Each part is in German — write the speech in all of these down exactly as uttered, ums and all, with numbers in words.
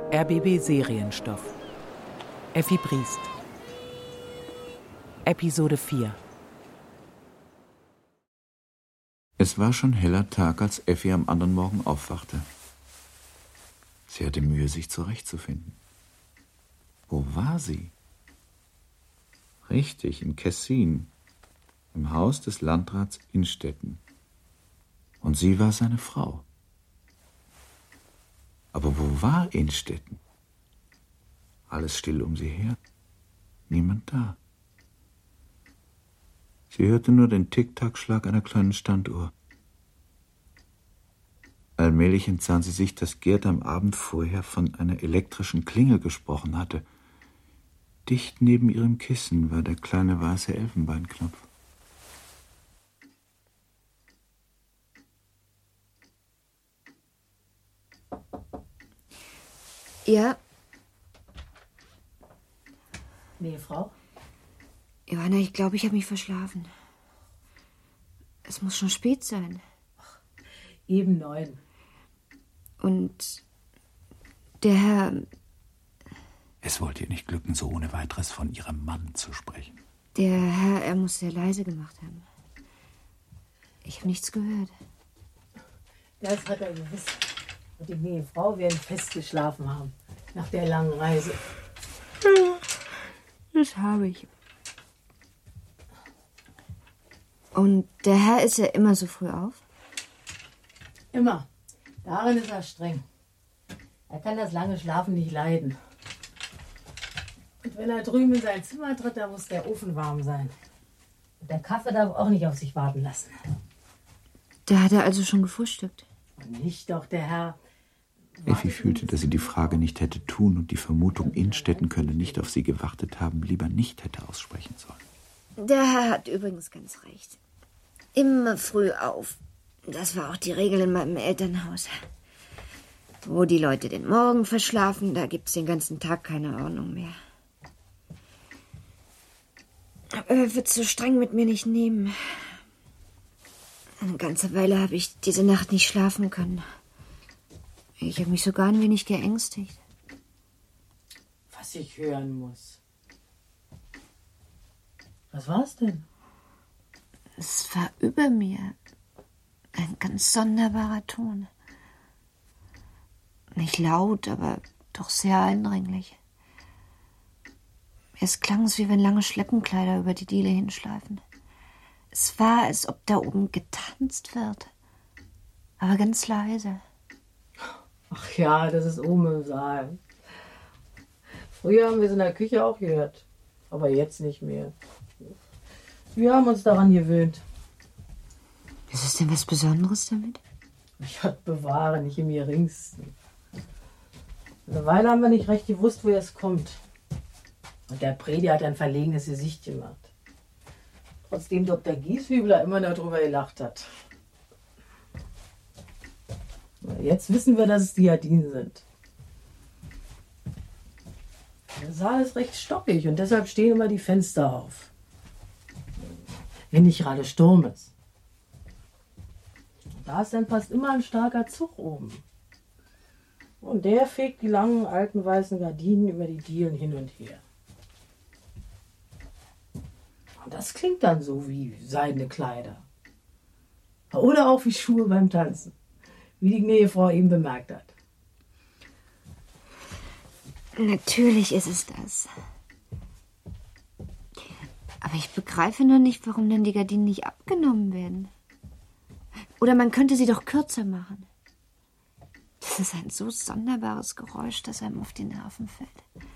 R B B Serienstoff. Effi Briest. Episode vier. Es war schon heller Tag, als Effi am anderen Morgen aufwachte. Sie hatte Mühe, sich zurechtzufinden. Wo war sie? Richtig, in Kessin, im Haus des Landrats Innstetten. Und sie war seine Frau. Aber wo war Innstetten? Alles still um sie her. Niemand da. Sie hörte nur den Tick-Tack-Schlag einer kleinen Standuhr. Allmählich entsann sie sich, dass Gerd am Abend vorher von einer elektrischen Klingel gesprochen hatte. Dicht neben ihrem Kissen war der kleine weiße Elfenbeinknopf. Ja? Nee, Frau? Johanna, ich glaube, ich habe mich verschlafen. Es muss schon spät sein. Ach, eben neun. Und der Herr... Es wollte ihr nicht glücken, so ohne weiteres von ihrem Mann zu sprechen. Der Herr, er muss sehr leise gemacht haben. Ich habe nichts gehört. Das hat er gewiss. Und die neue Frau werden fest geschlafen haben. Nach der langen Reise. Das habe ich. Und der Herr ist ja immer so früh auf? Immer. Darin ist er streng. Er kann das lange Schlafen nicht leiden. Und wenn er drüben in sein Zimmer tritt, dann muss der Ofen warm sein. Und der Kaffee darf auch nicht auf sich warten lassen. Da hat er also schon gefrühstückt. Und nicht doch der Herr. Effi fühlte, dass sie die Frage nicht hätte tun und die Vermutung, Innstetten könne nicht auf sie gewartet haben, lieber nicht hätte aussprechen sollen. Der Herr hat übrigens ganz recht. Immer früh auf. Das war auch die Regel in meinem Elternhaus. Wo die Leute den Morgen verschlafen, da gibt's den ganzen Tag keine Ordnung mehr. Aber er wird so streng mit mir nicht nehmen. Eine ganze Weile habe ich diese Nacht nicht schlafen können. Ich habe mich sogar ein wenig geängstigt. Was ich hören muss. Was war's denn? Es war über mir. Ein ganz sonderbarer Ton. Nicht laut, aber doch sehr eindringlich. Es klang es, wie wenn lange Schleppenkleider über die Diele hinschleifen. Es war, als ob da oben getanzt wird. Aber ganz leise. Ach ja, das ist oben im Saal. Früher haben wir es in der Küche auch gehört. Aber jetzt nicht mehr. Wir haben uns daran gewöhnt. Ist es denn was Besonderes damit? Gott bewahre, nicht im geringsten. Eine Weile haben wir nicht recht gewusst, woher es kommt. Und der Prediger hat ein verlegenes Gesicht gemacht. Trotzdem Doktor Gieshübler immer darüber gelacht hat. Jetzt wissen wir, dass es die Gardinen sind. Der Saal ist recht stockig und deshalb stehen immer die Fenster auf. Wenn nicht gerade Sturm ist. Und da ist dann fast immer ein starker Zug oben. Und der fegt die langen, alten, weißen Gardinen über die Dielen hin und her. Und das klingt dann so wie seidene Kleider. Oder auch wie Schuhe beim Tanzen. Wie die Gnädefrau eben bemerkt hat. Natürlich ist es das. Aber ich begreife nur nicht, warum dann die Gardinen nicht abgenommen werden. Oder man könnte sie doch kürzer machen. Das ist ein so sonderbares Geräusch, das einem auf die Nerven fällt.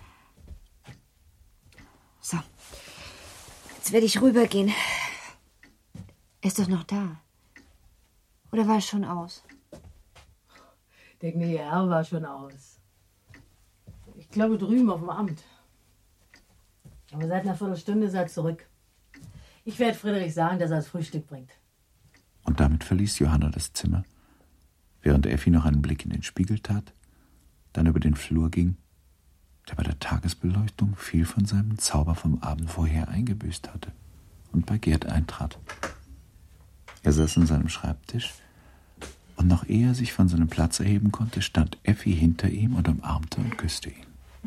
So, jetzt werde ich rübergehen. Er ist doch noch da. Oder war es schon aus? Der gnädige Herr war schon aus. Ich glaube drüben auf dem Amt. Aber seit einer Viertelstunde ist er zurück. Ich werde Friedrich sagen, dass er das Frühstück bringt. Und damit verließ Johanna das Zimmer, während Effi noch einen Blick in den Spiegel tat, dann über den Flur ging, der bei der Tagesbeleuchtung viel von seinem Zauber vom Abend vorher eingebüßt hatte, und bei Gerd eintrat. Er saß an seinem Schreibtisch Und noch ehe er sich von seinem Platz erheben konnte, stand Effi hinter ihm und umarmte und küsste ihn.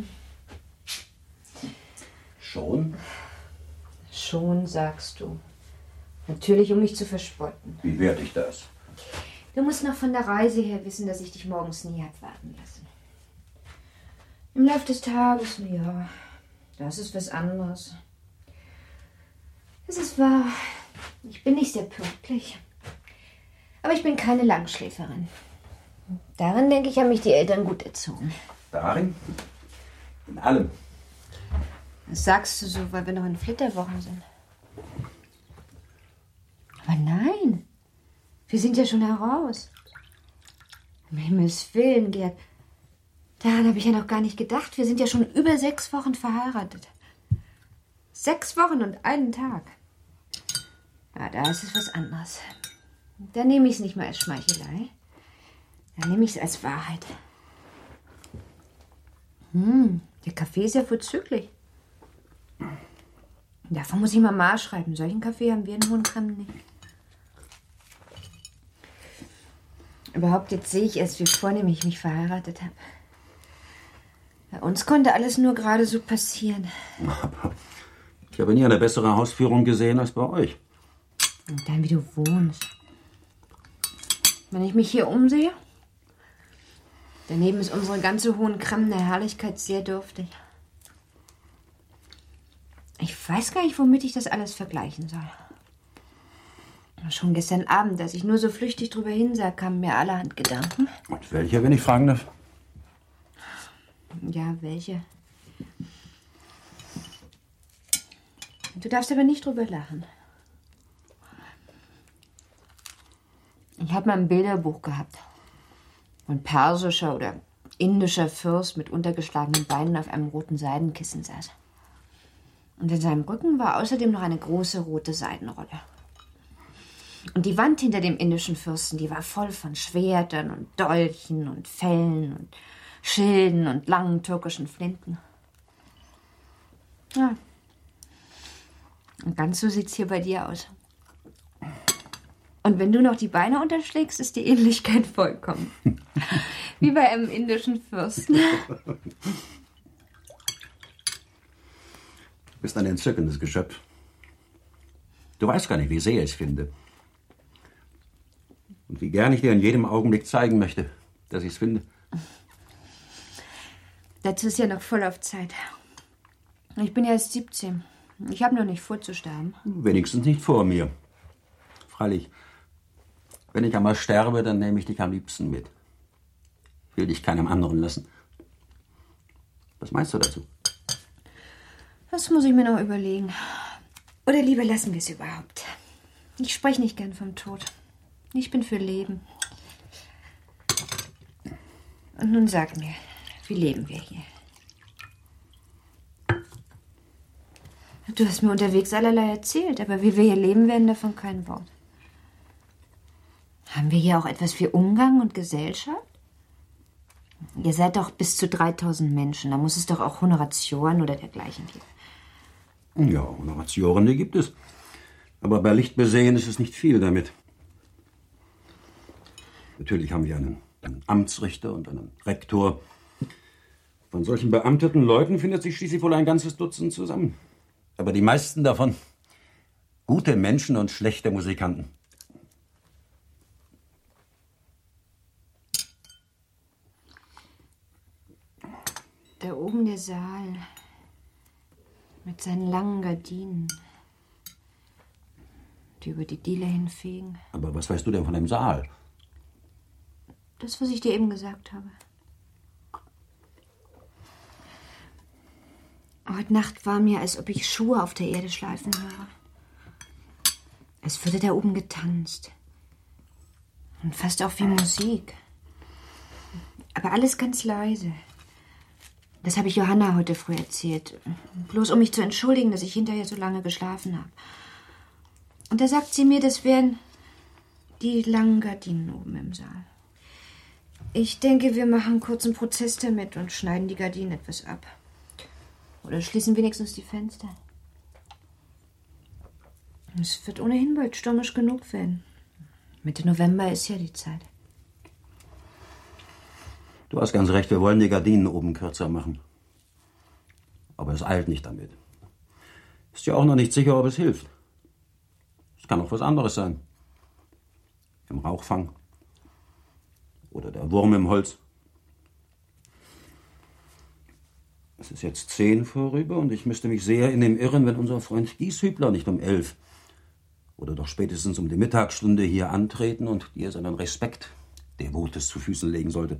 Schon? Schon, sagst du. Natürlich, um mich zu verspotten. Wie werde ich das? Du musst noch von der Reise her wissen, dass ich dich morgens nie hab warten lassen. Im Lauf des Tages, ja, das ist was anderes. Es ist wahr, ich bin nicht sehr pünktlich. Aber ich bin keine Langschläferin. Darin, denke ich, haben mich die Eltern gut erzogen. Darin? In allem. Das sagst du so, weil wir noch in Flitterwochen sind. Aber nein, wir sind ja schon heraus. Um Himmels Willen, Gerd. Daran habe ich ja noch gar nicht gedacht. Wir sind ja schon über sechs Wochen verheiratet. Sechs Wochen und einen Tag. Ja, da ist es was anderes. Da nehme ich es nicht mal als Schmeichelei. Da nehme ich es als Wahrheit. Hm, der Kaffee ist ja vorzüglich. Davon muss ich Mama schreiben. Solchen Kaffee haben wir in Hohenkremmen nicht. Überhaupt, jetzt sehe ich erst, wie vornehm ich mich verheiratet habe. Bei uns konnte alles nur gerade so passieren. Aber ich habe nie eine bessere Hausführung gesehen als bei euch. Und dann, wie du wohnst. Wenn ich mich hier umsehe, daneben ist unsere ganze Hohenkremmener Herrlichkeit sehr dürftig. Ich weiß gar nicht, womit ich das alles vergleichen soll. Schon gestern Abend, als ich nur so flüchtig drüber hinsah, kamen mir allerhand Gedanken. Und welche, wenn ich fragen darf? Ja, welche? Du darfst aber nicht drüber lachen. Ich habe mal ein Bilderbuch gehabt. Ein persischer oder indischer Fürst mit untergeschlagenen Beinen auf einem roten Seidenkissen saß. Und in seinem Rücken war außerdem noch eine große rote Seidenrolle. Und die Wand hinter dem indischen Fürsten, die war voll von Schwertern und Dolchen und Fellen und Schilden und langen türkischen Flinten. Ja. Und ganz so sieht's hier bei dir aus. Und wenn du noch die Beine unterschlägst, ist die Ähnlichkeit vollkommen. Wie bei einem indischen Fürsten. Du bist ein entzückendes Geschöpf. Du weißt gar nicht, wie sehr ich es finde. Und wie gern ich dir in jedem Augenblick zeigen möchte, dass ich es finde. Dazu ist ja noch voll auf Zeit. Ich bin ja erst siebzehn. Ich habe noch nicht vor zu sterben. Wenigstens nicht vor mir. Freilich, wenn ich einmal sterbe, dann nehme ich dich am liebsten mit. Ich will dich keinem anderen lassen. Was meinst du dazu? Das muss ich mir noch überlegen. Oder lieber lassen wir es überhaupt. Ich spreche nicht gern vom Tod. Ich bin für Leben. Und nun sag mir, wie leben wir hier? Du hast mir unterwegs allerlei erzählt, aber wie wir hier leben werden, davon kein Wort. Haben wir hier auch etwas wie Umgang und Gesellschaft? Ihr seid doch bis zu dreitausend Menschen, da muss es doch auch Honoratioren oder dergleichen geben. Ja, Honoratioren, die gibt es. Aber bei Licht besehen ist es nicht viel damit. Natürlich haben wir einen, einen Amtsrichter und einen Rektor. Von solchen beamteten Leuten findet sich schließlich wohl ein ganzes Dutzend zusammen. Aber die meisten davon gute Menschen und schlechte Musikanten. Da oben der Saal mit seinen langen Gardinen, die über die Diele hinfegen. Aber was weißt du denn von dem Saal? Das, was ich dir eben gesagt habe. Heute Nacht war mir, als ob ich Schuhe auf der Erde schleifen höre. Es würde da oben getanzt. Und fast auch wie Musik. Aber alles ganz leise. Das habe ich Johanna heute früh erzählt. Bloß um mich zu entschuldigen, dass ich hinterher so lange geschlafen habe. Und da sagt sie mir, das wären die langen Gardinen oben im Saal. Ich denke, wir machen kurz einen Prozess damit und schneiden die Gardinen etwas ab. Oder schließen wenigstens die Fenster. Es wird ohnehin bald stürmisch genug werden. Mitte November ist ja die Zeit. Du hast ganz recht, wir wollen die Gardinen oben kürzer machen. Aber es eilt nicht damit. Ist ja auch noch nicht sicher, ob es hilft. Es kann auch was anderes sein. Im Rauchfang. Oder der Wurm im Holz. Es ist jetzt zehn vorüber und ich müsste mich sehr in dem irren, wenn unser Freund Gieshübler nicht um elf oder doch spätestens um die Mittagsstunde hier antreten und dir seinen Respekt Devotes zu Füßen legen sollte.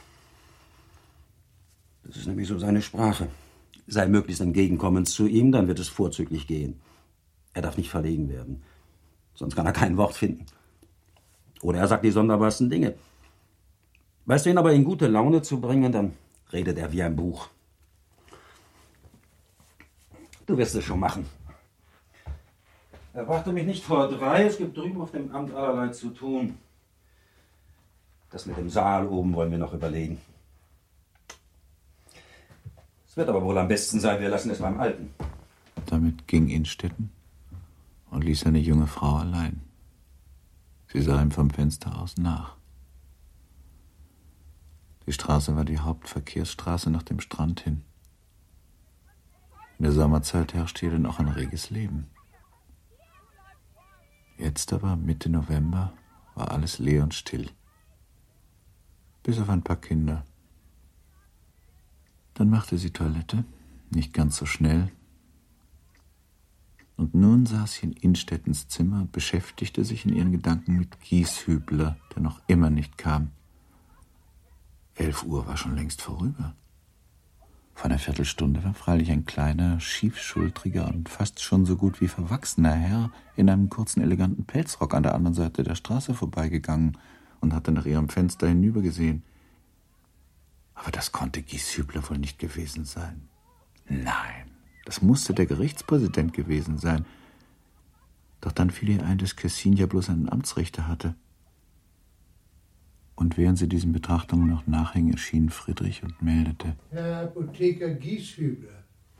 Das ist nämlich so seine Sprache. Sei möglichst entgegenkommend zu ihm, dann wird es vorzüglich gehen. Er darf nicht verlegen werden, sonst kann er kein Wort finden. Oder er sagt die sonderbarsten Dinge. Weißt du ihn aber in gute Laune zu bringen, dann redet er wie ein Buch. Du wirst es schon machen. Erwarte mich nicht vor drei, es gibt drüben auf dem Amt allerlei zu tun. Das mit dem Saal oben wollen wir noch überlegen. Es wird aber wohl am besten sein, wir lassen es beim Alten. Damit ging Innstetten und ließ seine junge Frau allein. Sie sah ihm vom Fenster aus nach. Die Straße war die Hauptverkehrsstraße nach dem Strand hin. In der Sommerzeit herrschte hier noch ein reges Leben. Jetzt aber, Mitte November, war alles leer und still. Bis auf ein paar Kinder. Dann machte sie Toilette, nicht ganz so schnell. Und nun saß sie in Innstettens Zimmer und beschäftigte sich in ihren Gedanken mit Gieshübler, der noch immer nicht kam. Elf Uhr war schon längst vorüber. Vor einer Viertelstunde war freilich ein kleiner, schiefschultriger und fast schon so gut wie verwachsener Herr in einem kurzen, eleganten Pelzrock an der anderen Seite der Straße vorbeigegangen und hatte nach ihrem Fenster hinübergesehen. Aber das konnte Gieshübler wohl nicht gewesen sein. Nein, das musste der Gerichtspräsident gewesen sein. Doch dann fiel ihr ein, dass Kessin ja bloß einen Amtsrichter hatte. Und während sie diesen Betrachtungen noch nachhing, erschien Friedrich und meldete: Herr Apotheker Gieshübler.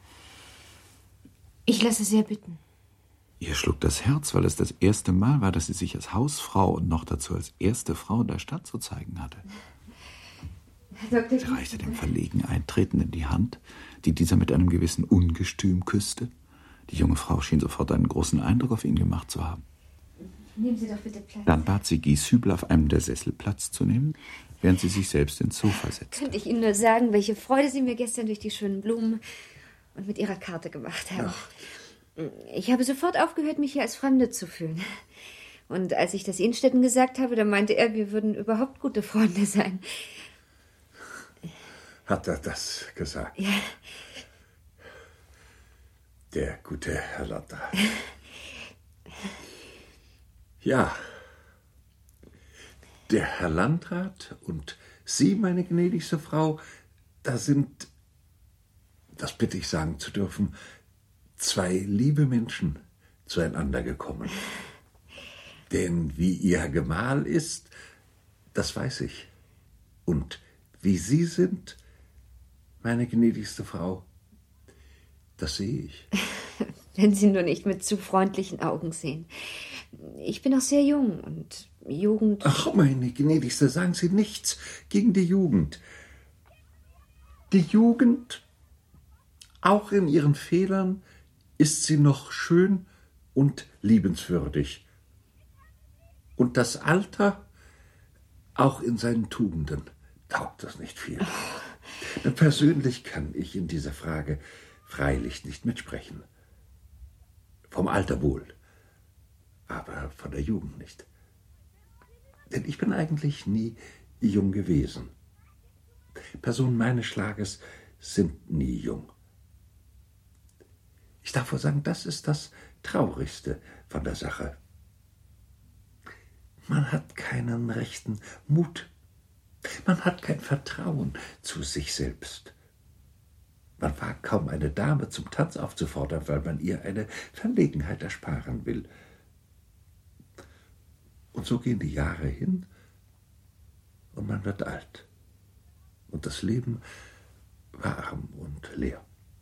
Ich lasse sehr bitten. Ihr schlug das Herz, weil es das erste Mal war, dass sie sich als Hausfrau und noch dazu als erste Frau der Stadt zu zeigen hatte. Herr Doktor Sie reichte dem verlegen Eintretenden die Hand, die dieser mit einem gewissen Ungestüm küsste. Die junge Frau schien sofort einen großen Eindruck auf ihn gemacht zu haben. Nehmen Sie doch bitte Platz. Dann bat sie Gieshübler, auf einem der Sessel Platz zu nehmen, während sie sich selbst ins Sofa setzte. Könnte ich Ihnen nur sagen, welche Freude Sie mir gestern durch die schönen Blumen und mit Ihrer Karte gemacht haben. Ach. Ich habe sofort aufgehört, mich hier als Fremde zu fühlen. Und als ich das Innstetten gesagt habe, da meinte er, wir würden überhaupt gute Freunde sein. Hat er das gesagt? Ja. Der gute Herr Lotter. Ja, der Herr Landrat und Sie, meine gnädigste Frau, da sind, das bitte ich sagen zu dürfen, zwei liebe Menschen zueinander gekommen. Denn wie Ihr Gemahl ist, das weiß ich. Und wie Sie sind, meine gnädigste Frau, das sehe ich. Wenn Sie nur nicht mit zu freundlichen Augen sehen. Ich bin noch sehr jung und Jugend... Ach, meine gnädigste, sagen Sie nichts gegen die Jugend. Die Jugend, auch in ihren Fehlern, ist sie noch schön und liebenswürdig. Und das Alter, auch in seinen Tugenden, taugt es nicht viel. Persönlich kann ich in dieser Frage freilich nicht mitsprechen. Vom Alter wohl, aber von der Jugend nicht. Denn ich bin eigentlich nie jung gewesen. Personen meines Schlages sind nie jung. Ich darf wohl sagen, das ist das Traurigste von der Sache. Man hat keinen rechten Mut. Man hat kein Vertrauen zu sich selbst. Man wagt kaum eine Dame zum Tanz aufzufordern, weil man ihr eine Verlegenheit ersparen will. Und so gehen die Jahre hin und man wird alt. Und das Leben war arm und leer.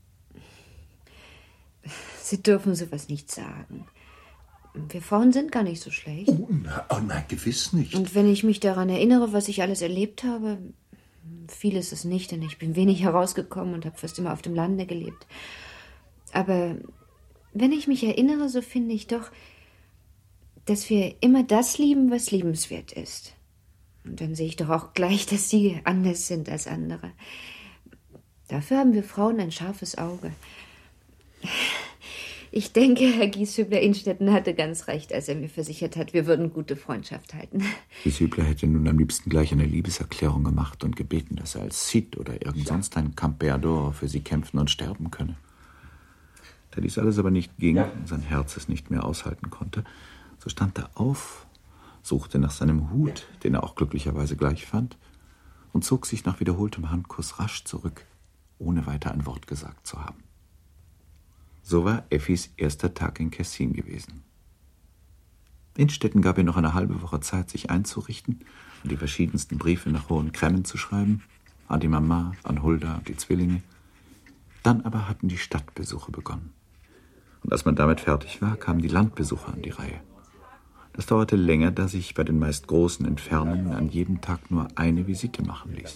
Sie dürfen sowas nicht sagen. Wir Frauen sind gar nicht so schlecht. Oh, na, oh nein, gewiss nicht. Und wenn ich mich daran erinnere, was ich alles erlebt habe... Viel ist es nicht, denn ich bin wenig herausgekommen und habe fast immer auf dem Lande gelebt. Aber wenn ich mich erinnere, so finde ich doch, dass wir immer das lieben, was liebenswert ist. Und dann sehe ich doch auch gleich, dass sie anders sind als andere. Dafür haben wir Frauen ein scharfes Auge. Ich denke, Herr Gieshübler-Innstetten hatte ganz recht, als er mir versichert hat, wir würden gute Freundschaft halten. Gieshübler hätte nun am liebsten gleich eine Liebeserklärung gemacht und gebeten, dass er als Cid oder irgend sonst ein Campeador für sie kämpfen und sterben könne. Da dies alles aber nicht ging und sein Herz es nicht mehr aushalten konnte, so stand er auf, suchte nach seinem Hut, den er auch glücklicherweise gleich fand, und zog sich nach wiederholtem Handkuss rasch zurück, ohne weiter ein Wort gesagt zu haben. So war Effis erster Tag in Kessin gewesen. Innstetten gab ihr noch eine halbe Woche Zeit, sich einzurichten und die verschiedensten Briefe nach Hohen Cremmen zu schreiben, an die Mama, an Hulda und die Zwillinge. Dann aber hatten die Stadtbesuche begonnen. Und als man damit fertig war, kamen die Landbesuche an die Reihe. Das dauerte länger, da sich bei den meist großen Entfernungen an jedem Tag nur eine Visite machen ließ.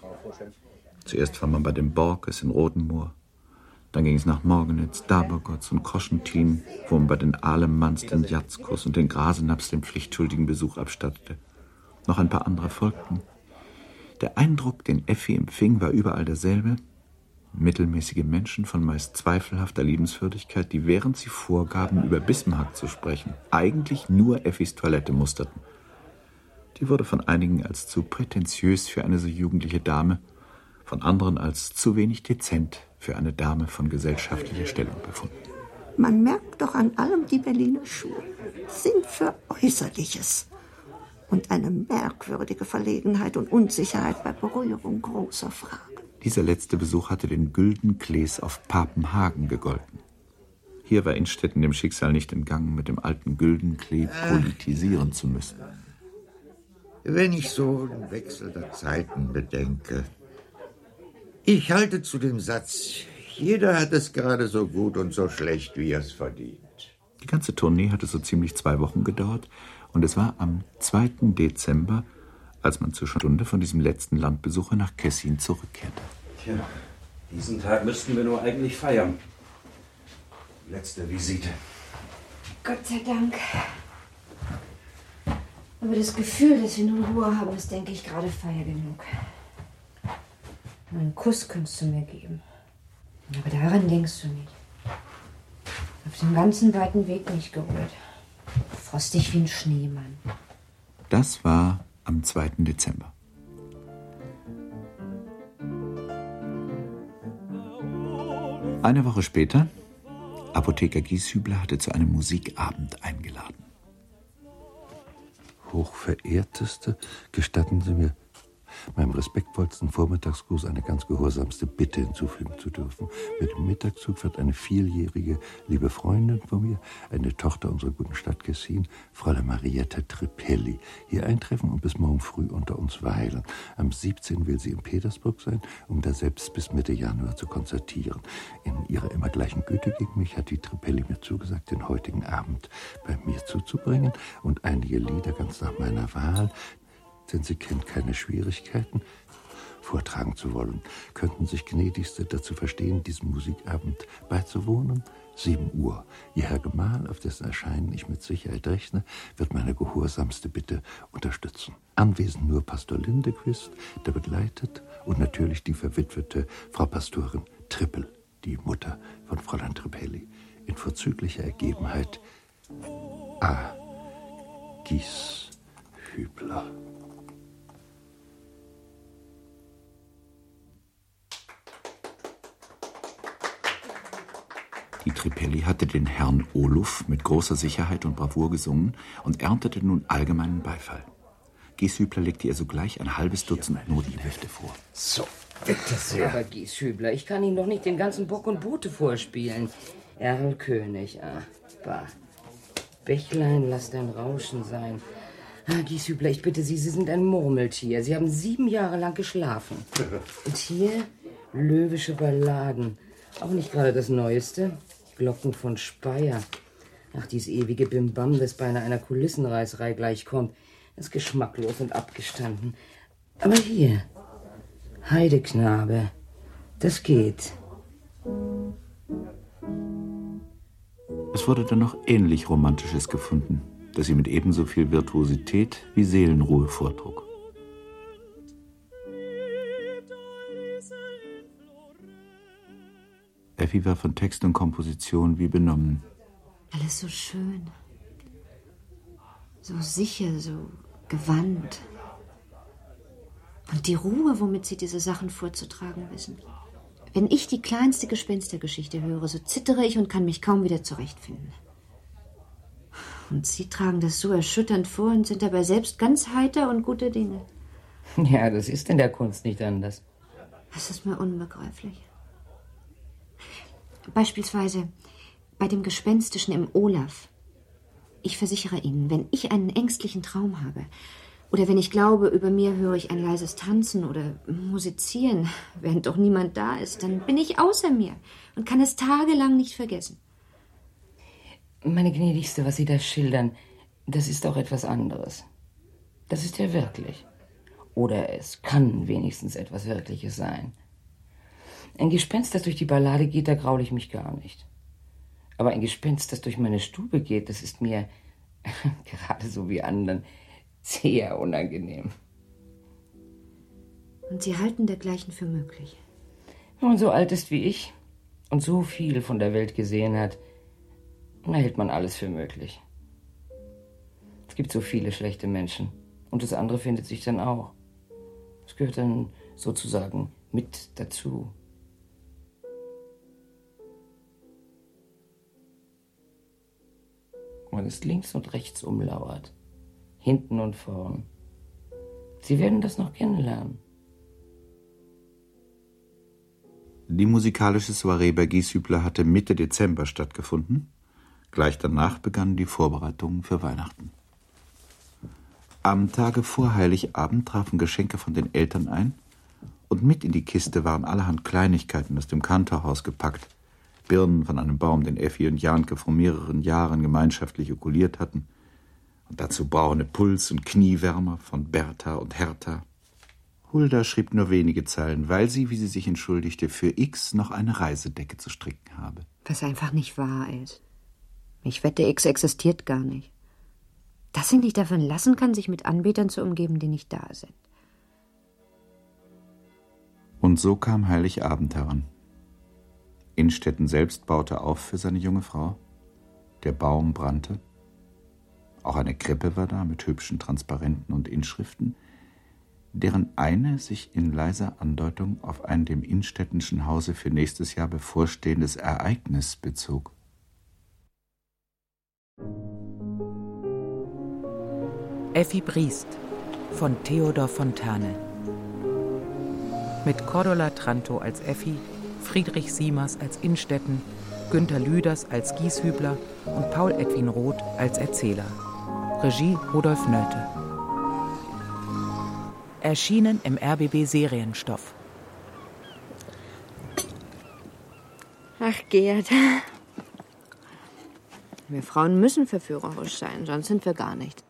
Zuerst war man bei den Borkes in Rodenmoor. Dann ging es nach Morgenitz, Dabergotz und Kroschentin, wo man bei den Ahlemanns den Jatzkus und den Grasenaps den pflichtschuldigen Besuch abstattete. Noch ein paar andere folgten. Der Eindruck, den Effi empfing, war überall derselbe. Mittelmäßige Menschen von meist zweifelhafter Liebenswürdigkeit, die, während sie vorgaben, über Bismarck zu sprechen, eigentlich nur Effis Toilette musterten. Die wurde von einigen als zu prätentiös für eine so jugendliche Dame, von anderen als zu wenig dezent für eine Dame von gesellschaftlicher Stellung befunden. Man merkt doch an allem, die Berliner Schuhe sind für Äußerliches. Und eine merkwürdige Verlegenheit und Unsicherheit bei Berührung großer Fragen. Dieser letzte Besuch hatte den Güldenklees auf Papenhagen gegolten. Hier war Innstetten dem Schicksal nicht entgangen, mit dem alten Güldenklee politisieren zu müssen. Wenn ich so den Wechsel der Zeiten bedenke. Ich halte zu dem Satz, jeder hat es gerade so gut und so schlecht, wie er es verdient. Die ganze Tournee hatte so ziemlich zwei Wochen gedauert und es war am zweiten Dezember, als man zur Stunde von diesem letzten Landbesuche nach Kessin zurückkehrte. Tja, diesen Tag müssten wir nur eigentlich feiern. Letzte Visite. Gott sei Dank. Aber das Gefühl, dass wir nun Ruhe haben, ist, denke ich, gerade Feier genug. Einen Kuss könntest du mir geben. Aber daran denkst du nicht. Auf dem ganzen weiten Weg nicht gerührt. Frostig wie ein Schneemann. Das war am zweiten Dezember. Eine Woche später, Apotheker Gieshübler hatte zu einem Musikabend eingeladen. Hochverehrteste, gestatten Sie mir, meinem respektvollsten Vormittagsgruß eine ganz gehorsamste Bitte hinzufügen zu dürfen. Mit dem Mittagszug wird eine vierjährige liebe Freundin von mir, eine Tochter unserer guten Stadt Kessin, Fräulein Marietta Trippelli, hier eintreffen und bis morgen früh unter uns weilen. Am siebzehnten will sie in Petersburg sein, um da selbst bis Mitte Januar zu konzertieren. In ihrer immer gleichen Güte gegen mich hat die Trippelli mir zugesagt, den heutigen Abend bei mir zuzubringen und einige Lieder ganz nach meiner Wahl, denn sie kennt keine Schwierigkeiten, vortragen zu wollen. Könnten sich Gnädigste dazu verstehen, diesem Musikabend beizuwohnen? Sieben Uhr. Ihr Herr Gemahl, auf dessen Erscheinen ich mit Sicherheit rechne, wird meine gehorsamste Bitte unterstützen. Anwesend nur Pastor Lindequist, der begleitet, und natürlich die verwitwete Frau Pastorin Trippel, die Mutter von Fräulein Trippelli. In vorzüglicher Ergebenheit A. Gieshübler. Die Trippelli hatte den Herrn Olof mit großer Sicherheit und Bravour gesungen und erntete nun allgemeinen Beifall. Gieshübler legte ihr sogleich ein halbes Dutzend Notenhefte vor. So, bitte sehr. Aber Gieshübler, ich kann Ihnen doch nicht den ganzen Bock und Bote vorspielen. Erlkönig, ah, bah. Bächlein, lass dein Rauschen sein. Ah, Gieshübler, ich bitte Sie, Sie sind ein Murmeltier. Sie haben sieben Jahre lang geschlafen. Und hier löwische Balladen. Auch nicht gerade das Neueste. Glocken von Speyer. Ach, dies ewige Bimbam, das beinahe einer Kulissenreißerei gleichkommt. Das ist geschmacklos und abgestanden. Aber hier, Heideknabe, das geht. Es wurde dann noch ähnlich Romantisches gefunden, das sie mit ebenso viel Virtuosität wie Seelenruhe vortrug. Effi war von Text und Komposition wie benommen. Alles so schön. So sicher, so gewandt. Und die Ruhe, womit sie diese Sachen vorzutragen wissen. Wenn ich die kleinste Gespenstergeschichte höre, so zittere ich und kann mich kaum wieder zurechtfinden. Und sie tragen das so erschütternd vor und sind dabei selbst ganz heiter und guter Dinge. Ja, das ist in der Kunst nicht anders. Das ist mir unbegreiflich. Beispielsweise bei dem Gespenstischen im Olaf. Ich versichere Ihnen, wenn ich einen ängstlichen Traum habe, oder wenn ich glaube, über mir höre ich ein leises Tanzen oder Musizieren, während doch niemand da ist, dann bin ich außer mir und kann es tagelang nicht vergessen. Meine Gnädigste, was Sie da schildern, das ist auch etwas anderes. Das ist ja wirklich. Oder es kann wenigstens etwas Wirkliches sein. Ein Gespenst, das durch die Ballade geht, da graule ich mich gar nicht. Aber ein Gespenst, das durch meine Stube geht, das ist mir, gerade so wie anderen, sehr unangenehm. Und Sie halten dergleichen für möglich? Wenn man so alt ist wie ich und so viel von der Welt gesehen hat, da hält man alles für möglich. Es gibt so viele schlechte Menschen und das andere findet sich dann auch. Es gehört dann sozusagen mit dazu. Man ist links und rechts umlauert, hinten und vorn. Sie werden das noch kennenlernen. Die musikalische Soiree bei Gieshübler hatte Mitte Dezember stattgefunden. Gleich danach begannen die Vorbereitungen für Weihnachten. Am Tage vor Heiligabend trafen Geschenke von den Eltern ein und mit in die Kiste waren allerhand Kleinigkeiten aus dem Kantorhaus gepackt. Birnen von einem Baum, den Effi und Janke vor mehreren Jahren gemeinschaftlich okuliert hatten. Und dazu braune Puls- und Kniewärmer von Bertha und Hertha. Hulda schrieb nur wenige Zeilen, weil sie, wie sie sich entschuldigte, für X noch eine Reisedecke zu stricken habe. Was einfach nicht wahr ist. Ich wette, X existiert gar nicht. Dass sie nicht davon lassen kann, sich mit Anbetern zu umgeben, die nicht da sind. Und so kam Heiligabend heran. Innstetten selbst baute auf für seine junge Frau. Der Baum brannte. Auch eine Krippe war da mit hübschen Transparenten und Inschriften, deren eine sich in leiser Andeutung auf ein dem Innstettenschen Hause für nächstes Jahr bevorstehendes Ereignis bezog. Effi Briest von Theodor Fontane. Mit Cordula Trantow als Effi, Friedrich Siemers als Innstetten, Günter Lüders als Gieshübler und Paul Edwin Roth als Erzähler. Regie Rudolf Nölte. Erschienen im R B B Serienstoff. Ach, Gerd. Wir Frauen müssen verführerisch sein, sonst sind wir gar nicht.